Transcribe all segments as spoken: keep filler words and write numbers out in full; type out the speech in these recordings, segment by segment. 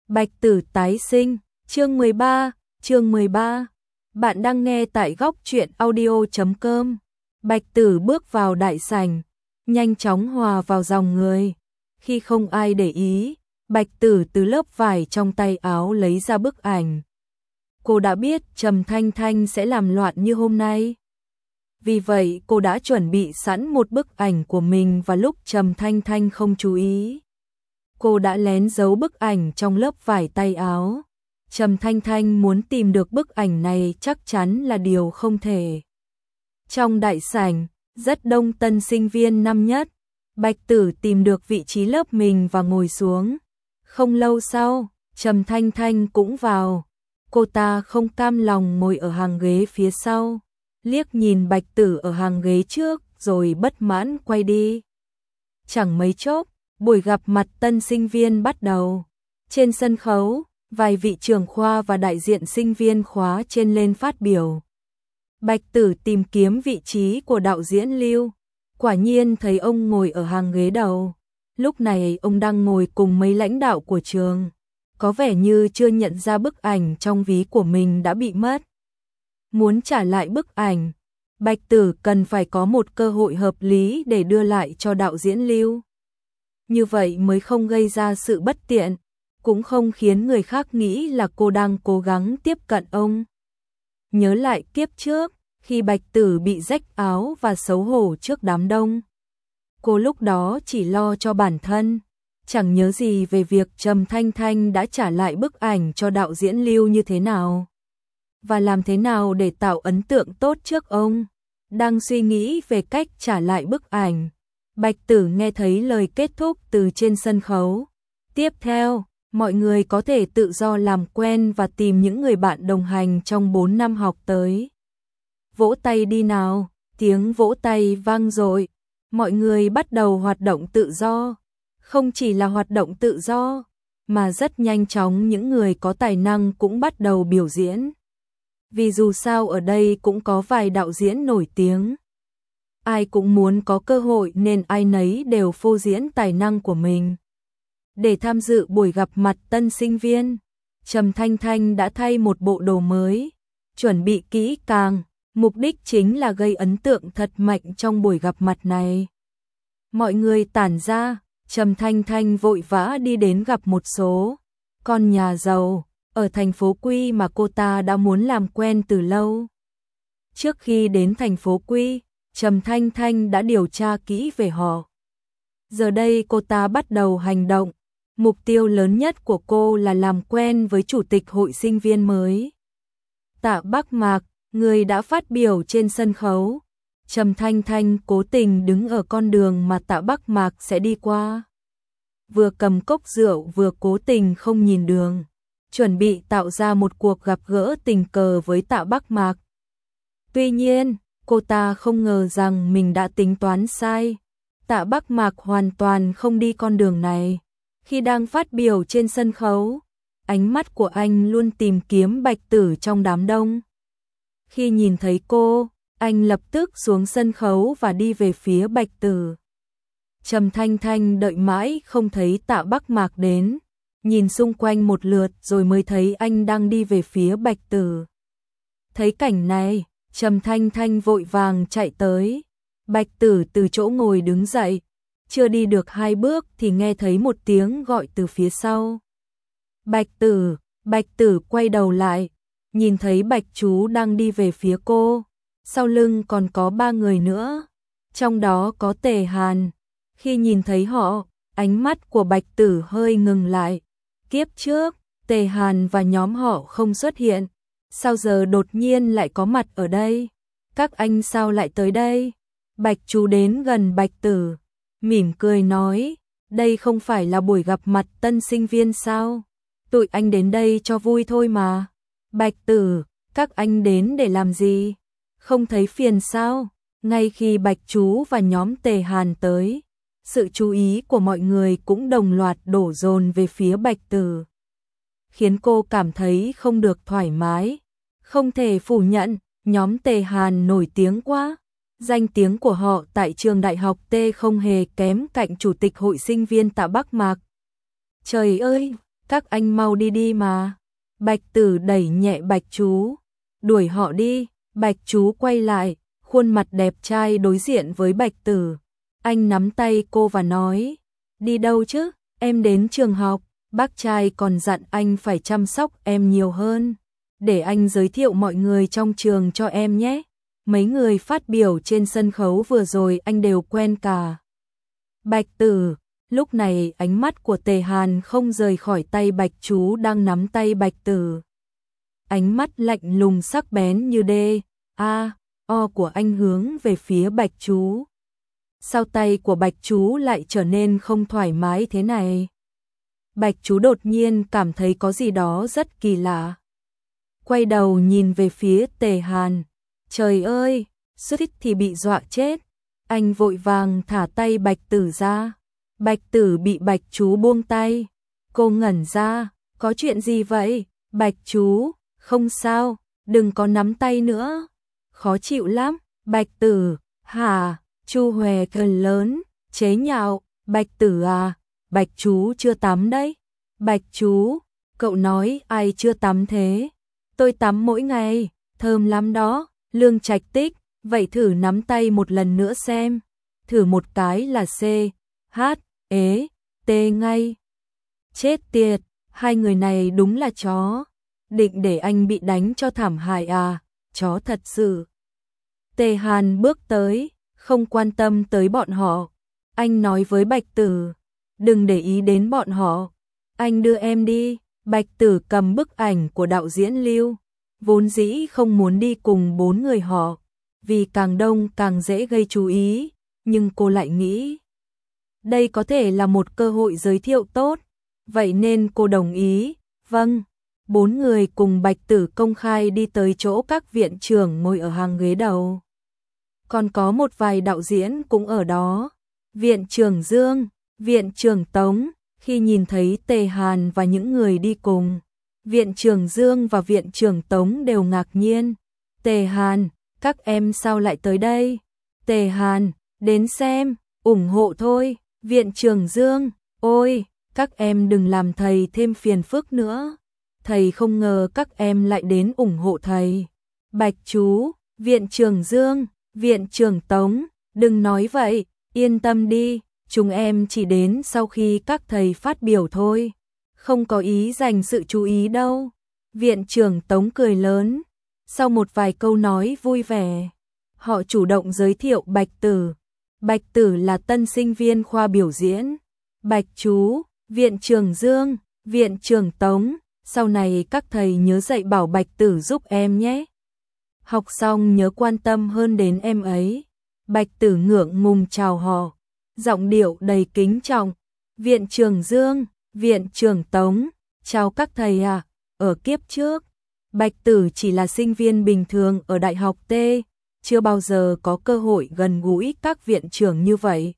Bạch Tử tái sinh, chương mười ba, chương mười ba. Bạn đang nghe tại góc truyện audio chấm com. Bạch Tử bước vào đại sảnh, nhanh chóng hòa vào dòng người. Khi không ai để ý, Bạch Tử từ lớp vải trong tay áo lấy ra bức ảnh. Cô đã biết Trầm Thanh Thanh sẽ làm loạn như hôm nay. Vì vậy cô đã chuẩn bị sẵn một bức ảnh của mình và lúc Trầm Thanh Thanh không chú ý. Cô đã lén giấu bức ảnh trong lớp vải tay áo. Trầm Thanh Thanh muốn tìm được bức ảnh này chắc chắn là điều không thể. Trong đại sảnh, rất đông tân sinh viên năm nhất. Bạch Tử tìm được vị trí lớp mình và ngồi xuống. Không lâu sau, Trầm Thanh Thanh cũng vào. Cô ta không cam lòng ngồi ở hàng ghế phía sau. Liếc nhìn Bạch Tử ở hàng ghế trước rồi bất mãn quay đi. Chẳng mấy chốc, buổi gặp mặt tân sinh viên bắt đầu. Trên sân khấu, vài vị trưởng khoa và đại diện sinh viên khóa trên lên phát biểu. Bạch Tử tìm kiếm vị trí của đạo diễn Lưu. Quả nhiên thấy ông ngồi ở hàng ghế đầu. Lúc này ông đang ngồi cùng mấy lãnh đạo của trường. Có vẻ như chưa nhận ra bức ảnh trong ví của mình đã bị mất. Muốn trả lại bức ảnh, Bạch Tử cần phải có một cơ hội hợp lý để đưa lại cho đạo diễn Lưu. Như vậy mới không gây ra sự bất tiện, cũng không khiến người khác nghĩ là cô đang cố gắng tiếp cận ông. Nhớ lại kiếp trước, khi Bạch Tử bị rách áo và xấu hổ trước đám đông. Cô lúc đó chỉ lo cho bản thân, chẳng nhớ gì về việc Trầm Thanh Thanh đã trả lại bức ảnh cho đạo diễn Lưu như thế nào. Và làm thế nào để tạo ấn tượng tốt trước ông. Đang suy nghĩ về cách trả lại bức ảnh. Bạch Tử nghe thấy lời kết thúc từ trên sân khấu. Tiếp theo, mọi người có thể tự do làm quen và tìm những người bạn đồng hành trong bốn năm học tới. Vỗ tay đi nào, tiếng vỗ tay vang dội. Mọi người bắt đầu hoạt động tự do. Không chỉ là hoạt động tự do, mà rất nhanh chóng những người có tài năng cũng bắt đầu biểu diễn. Vì dù sao ở đây cũng có vài đạo diễn nổi tiếng. Ai cũng muốn có cơ hội nên ai nấy đều phô diễn tài năng của mình. Để tham dự buổi gặp mặt tân sinh viên, Trầm Thanh Thanh đã thay một bộ đồ mới, chuẩn bị kỹ càng, mục đích chính là gây ấn tượng thật mạnh trong buổi gặp mặt này. Mọi người tản ra, Trầm Thanh Thanh vội vã đi đến gặp một số con nhà giàu ở thành phố Quy mà cô ta đã muốn làm quen từ lâu. Trước khi đến thành phố Quy, Trầm Thanh Thanh đã điều tra kỹ về họ. Giờ đây cô ta bắt đầu hành động. Mục tiêu lớn nhất của cô là làm quen với chủ tịch hội sinh viên mới. Tạ Bắc Mạc, người đã phát biểu trên sân khấu. Trầm Thanh Thanh cố tình đứng ở con đường mà Tạ Bắc Mạc sẽ đi qua. Vừa cầm cốc rượu vừa cố tình không nhìn đường. Chuẩn bị tạo ra một cuộc gặp gỡ tình cờ với Tạ Bắc Mạc. Tuy nhiên, cô ta không ngờ rằng mình đã tính toán sai. Tạ Bắc Mạc hoàn toàn không đi con đường này. Khi đang phát biểu trên sân khấu, ánh mắt của anh luôn tìm kiếm Bạch Tử trong đám đông. Khi nhìn thấy cô, anh lập tức xuống sân khấu và đi về phía Bạch Tử. Trầm Thanh Thanh đợi mãi không thấy Tạ Bắc Mạc đến, nhìn xung quanh một lượt rồi mới thấy anh đang đi về phía Bạch Tử. Thấy cảnh này, Trầm Thanh Thanh vội vàng chạy tới. Bạch Tử từ chỗ ngồi đứng dậy, chưa đi được hai bước thì nghe thấy một tiếng gọi từ phía sau. Bạch Tử, Bạch Tử quay đầu lại, nhìn thấy Bạch Chú đang đi về phía cô, sau lưng còn có ba người nữa, trong đó có Tề Hàn. Khi nhìn thấy họ, ánh mắt của Bạch Tử hơi ngừng lại. Kiếp trước, Tề Hàn và nhóm họ không xuất hiện, sao giờ đột nhiên lại có mặt ở đây? Các anh sao lại tới đây? Bạch Chú đến gần Bạch Tử, mỉm cười nói, đây không phải là buổi gặp mặt tân sinh viên sao? Tụi anh đến đây cho vui thôi mà. Bạch Tử, các anh đến để làm gì? Không thấy phiền sao? Ngay khi Bạch Chú và nhóm Tề Hàn tới, sự chú ý của mọi người cũng đồng loạt đổ dồn về phía Bạch Tử. Khiến cô cảm thấy không được thoải mái. Không thể phủ nhận, nhóm Tề Hàn nổi tiếng quá. Danh tiếng của họ tại trường đại học T không hề kém cạnh chủ tịch hội sinh viên Tạ Bắc Mạc. Trời ơi, Các anh mau đi đi mà. Bạch Tử đẩy nhẹ Bạch Chú. Đuổi họ đi. Bạch Chú quay lại, khuôn mặt đẹp trai đối diện với Bạch Tử. Anh nắm tay cô và nói, đi đâu chứ? Em đến trường học, bác trai còn dặn anh phải chăm sóc em nhiều hơn. Để anh giới thiệu mọi người trong trường cho em nhé. Mấy người phát biểu trên sân khấu vừa rồi anh đều quen cả. Bạch Tử, lúc này ánh mắt của Tề Hàn không rời khỏi tay Bạch Chú đang nắm tay Bạch Tử. Ánh mắt lạnh lùng sắc bén như đê, a, o của anh hướng về phía Bạch Chú. Sao tay của Bạch Chú lại trở nên không thoải mái thế này? Bạch Chú đột nhiên cảm thấy có gì đó rất kỳ lạ. Quay đầu nhìn về phía Tề Hàn. Trời ơi, suýt thì bị dọa chết. Anh vội vàng thả tay Bạch Tử ra. Bạch Tử bị Bạch Chú buông tay. Cô ngẩn ra, có chuyện gì vậy? Bạch Chú, không sao, đừng có nắm tay nữa. Khó chịu lắm. Bạch Tử, hả? Chu Hòe cười lớn, chế nhạo. Bạch Tử à, Bạch Chú chưa tắm đấy. Bạch Chú, cậu nói ai chưa tắm thế? Tôi tắm mỗi ngày, thơm lắm đó. Lương Trạch Tích, vậy thử nắm tay một lần nữa xem. Thử một cái là C, H, ế, T ngay. Chết tiệt, hai người này đúng là chó. Định để anh bị đánh cho thảm hại à, chó thật sự. Tề Hàn bước tới, không quan tâm tới bọn họ. Anh nói với Bạch Tử, đừng để ý đến bọn họ. Anh đưa em đi. Bạch Tử cầm bức ảnh của đạo diễn Lưu. Vốn dĩ không muốn đi cùng bốn người họ, vì càng đông càng dễ gây chú ý, nhưng cô lại nghĩ đây có thể là một cơ hội giới thiệu tốt, vậy nên cô đồng ý. Vâng, bốn người cùng Bạch Tử công khai đi tới chỗ các viện trưởng ngồi ở hàng ghế đầu. Còn có một vài đạo diễn cũng ở đó. Viện trưởng Dương, viện trưởng Tống, khi nhìn thấy Tề Hàn và những người đi cùng, Viện trưởng Dương và Viện trưởng Tống đều ngạc nhiên. Tề Hàn, các em sao lại tới đây? Tề Hàn, đến xem, ủng hộ thôi. Viện trưởng Dương, ôi, các em đừng làm thầy thêm phiền phức nữa. Thầy không ngờ các em lại đến ủng hộ thầy. Bạch Chú, Viện trưởng Dương, Viện trưởng Tống, đừng nói vậy, yên tâm đi, chúng em chỉ đến sau khi các thầy phát biểu thôi. Không có ý dành sự chú ý đâu. Viện trưởng Tống cười lớn. Sau một vài câu nói vui vẻ, họ chủ động giới thiệu Bạch Tử. Bạch Tử là tân sinh viên khoa biểu diễn. Bạch Chú, Viện trưởng Dương, Viện trưởng Tống, sau này các thầy nhớ dạy bảo Bạch Tử giúp em nhé. Học xong nhớ quan tâm hơn đến em ấy. Bạch Tử ngượng ngùng chào họ, giọng điệu đầy kính trọng. Viện trưởng Dương, Viện trưởng Tống, chào các thầy à, ở kiếp trước, Bạch Tử chỉ là sinh viên bình thường ở Đại học T, chưa bao giờ có cơ hội gần gũi các viện trưởng như vậy.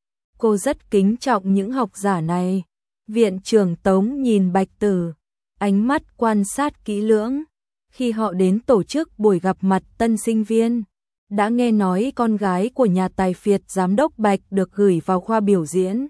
Cô rất kính trọng những học giả này. Viện trưởng Tống nhìn Bạch Tử, ánh mắt quan sát kỹ lưỡng. Khi họ đến tổ chức buổi gặp mặt tân sinh viên, đã nghe nói con gái của nhà tài phiệt giám đốc Bạch được gửi vào khoa biểu diễn.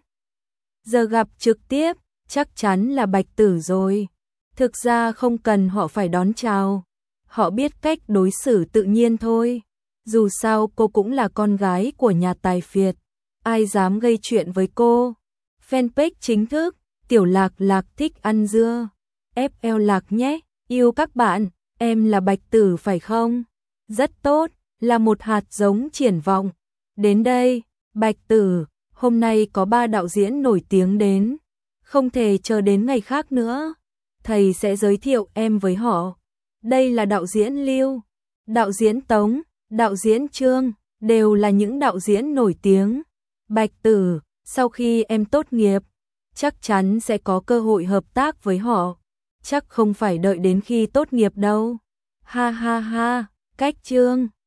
Giờ gặp trực tiếp, chắc chắn là Bạch Tử rồi. Thực ra không cần họ phải đón chào, họ biết cách đối xử tự nhiên thôi. Dù sao cô cũng là con gái của nhà tài phiệt, ai dám gây chuyện với cô. Fanpage chính thức, Tiểu Lạc Lạc thích ăn dưa. ép lờ Lạc nhé, yêu các bạn, em là Bạch Tử phải không? Rất tốt, là một hạt giống triển vọng. Đến đây, Bạch Tử, hôm nay có ba đạo diễn nổi tiếng đến, không thể chờ đến ngày khác nữa. Thầy sẽ giới thiệu em với họ. Đây là đạo diễn Lưu, đạo diễn Tống, đạo diễn Trương, đều là những đạo diễn nổi tiếng. Bạch Tử, sau khi em tốt nghiệp, chắc chắn sẽ có cơ hội hợp tác với họ. Chắc không phải đợi đến khi tốt nghiệp đâu. Ha ha ha, cách Trương.